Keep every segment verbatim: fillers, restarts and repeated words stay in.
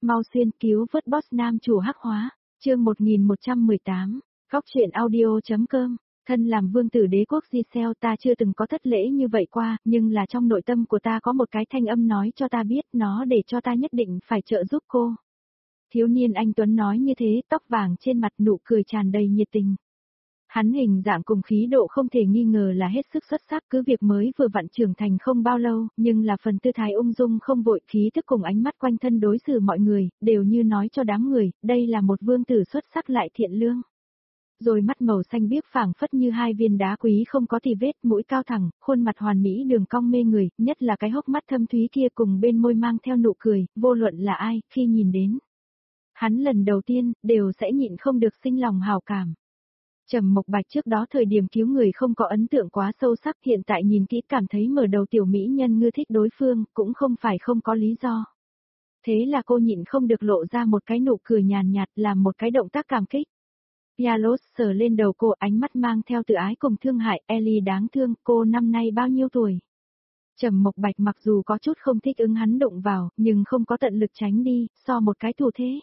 Mau xuyên cứu vớt boss nam chủ hắc hóa, chương một nghìn một trăm mười tám, góc truyện audio.com, thân làm vương tử đế quốc Giselle ta chưa từng có thất lễ như vậy qua, nhưng là trong nội tâm của ta có một cái thanh âm nói cho ta biết nó để cho ta nhất định phải trợ giúp cô. Thiếu niên anh Tuấn nói như thế, tóc vàng trên mặt nụ cười tràn đầy nhiệt tình. Hắn hình dạng cùng khí độ không thể nghi ngờ là hết sức xuất sắc, cứ việc mới vừa vặn trưởng thành không bao lâu, nhưng là phần tư thái ung dung không vội, khí thức cùng ánh mắt quanh thân đối xử mọi người, đều như nói cho đám người, đây là một vương tử xuất sắc lại thiện lương. Rồi mắt màu xanh biếc phảng phất như hai viên đá quý không có tì vết, mũi cao thẳng, khuôn mặt hoàn mỹ đường cong mê người, nhất là cái hốc mắt thâm thúy kia cùng bên môi mang theo nụ cười, vô luận là ai, khi nhìn đến hắn lần đầu tiên, đều sẽ nhịn không được sinh lòng hào cảm. Trầm Mộc Bạch trước đó thời điểm cứu người không có ấn tượng quá sâu sắc, hiện tại nhìn kỹ cảm thấy mở đầu tiểu mỹ nhân ngư thích đối phương, cũng không phải không có lý do. Thế là cô nhịn không được lộ ra một cái nụ cười nhàn nhạt, làm một cái động tác cảm kích. Yalos sờ lên đầu cô, ánh mắt mang theo tự ái cùng thương hại. Ellie đáng thương, cô năm nay bao nhiêu tuổi? Trầm Mộc Bạch mặc dù có chút không thích ứng hắn đụng vào, nhưng không có tận lực tránh đi, so một cái thủ thế.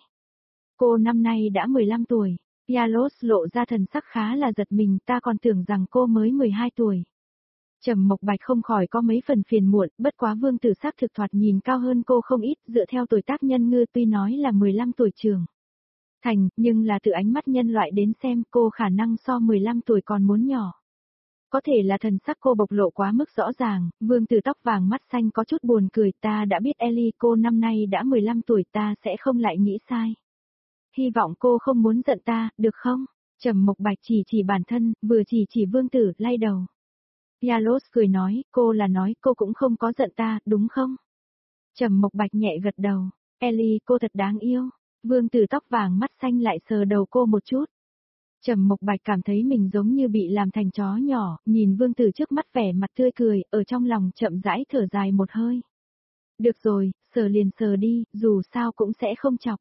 Cô năm nay đã mười lăm tuổi. Yalos lộ ra thần sắc khá là giật mình, ta còn tưởng rằng cô mới mười hai tuổi. Trầm Mộc Bạch không khỏi có mấy phần phiền muộn, bất quá vương tử sắc thực thoạt nhìn cao hơn cô không ít, dựa theo tuổi tác nhân ngư tuy nói là mười lăm tuổi trường thành, nhưng là từ ánh mắt nhân loại đến xem cô khả năng so mười lăm tuổi còn muốn nhỏ. Có thể là thần sắc cô bộc lộ quá mức rõ ràng, vương tử tóc vàng mắt xanh có chút buồn cười, ta đã biết Ellie cô năm nay đã mười lăm tuổi, ta sẽ không lại nghĩ sai. Hy vọng cô không muốn giận ta, được không? Trầm Mộc Bạch chỉ chỉ bản thân, vừa chỉ chỉ vương tử, lay đầu. Yalos cười nói, cô là nói cô cũng không có giận ta, đúng không? Trầm Mộc Bạch nhẹ gật đầu, Ellie cô thật đáng yêu. Vương tử tóc vàng mắt xanh lại sờ đầu cô một chút. Trầm Mộc Bạch cảm thấy mình giống như bị làm thành chó nhỏ, nhìn vương tử trước mắt vẻ mặt tươi cười, ở trong lòng chậm rãi thở dài một hơi. Được rồi, sờ liền sờ đi, dù sao cũng sẽ không chọc.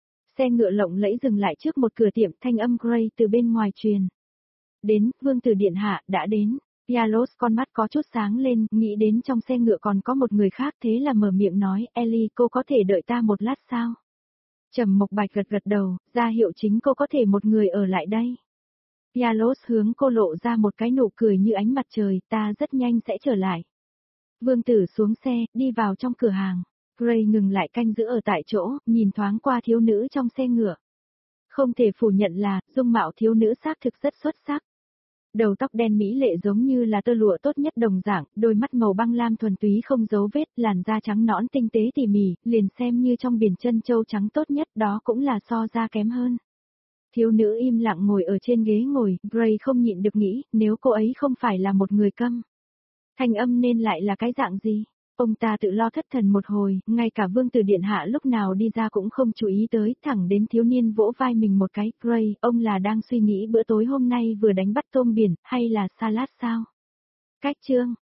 Xe ngựa lộng lẫy dừng lại trước một cửa tiệm, thanh âm Gray từ bên ngoài truyền. Đến, vương tử điện hạ, đã đến. Yalos con mắt có chút sáng lên, nghĩ đến trong xe ngựa còn có một người khác, thế là mở miệng nói, Ellie cô có thể đợi ta một lát sao? Trầm Mộc Bạch gật gật đầu, ra hiệu chính cô có thể một người ở lại đây. Yalos hướng cô lộ ra một cái nụ cười như ánh mặt trời, ta rất nhanh sẽ trở lại. Vương tử xuống xe, đi vào trong cửa hàng. Gray ngừng lại canh giữ ở tại chỗ, nhìn thoáng qua thiếu nữ trong xe ngựa. Không thể phủ nhận là, dung mạo thiếu nữ xác thực rất xuất sắc. Đầu tóc đen mỹ lệ giống như là tơ lụa tốt nhất đồng dạng, đôi mắt màu băng lam thuần túy không dấu vết, làn da trắng nõn tinh tế tỉ mỉ, liền xem như trong biển chân châu trắng tốt nhất đó cũng là so da kém hơn. Thiếu nữ im lặng ngồi ở trên ghế ngồi, Gray không nhịn được nghĩ, nếu cô ấy không phải là một người câm, thanh âm nên lại là cái dạng gì? Ông ta tự lo thất thần một hồi, ngay cả vương tử điện hạ lúc nào đi ra cũng không chú ý tới, thẳng đến thiếu niên vỗ vai mình một cái, Gray, ông là đang suy nghĩ bữa tối hôm nay vừa đánh bắt tôm biển, hay là salad sao? Cách chương,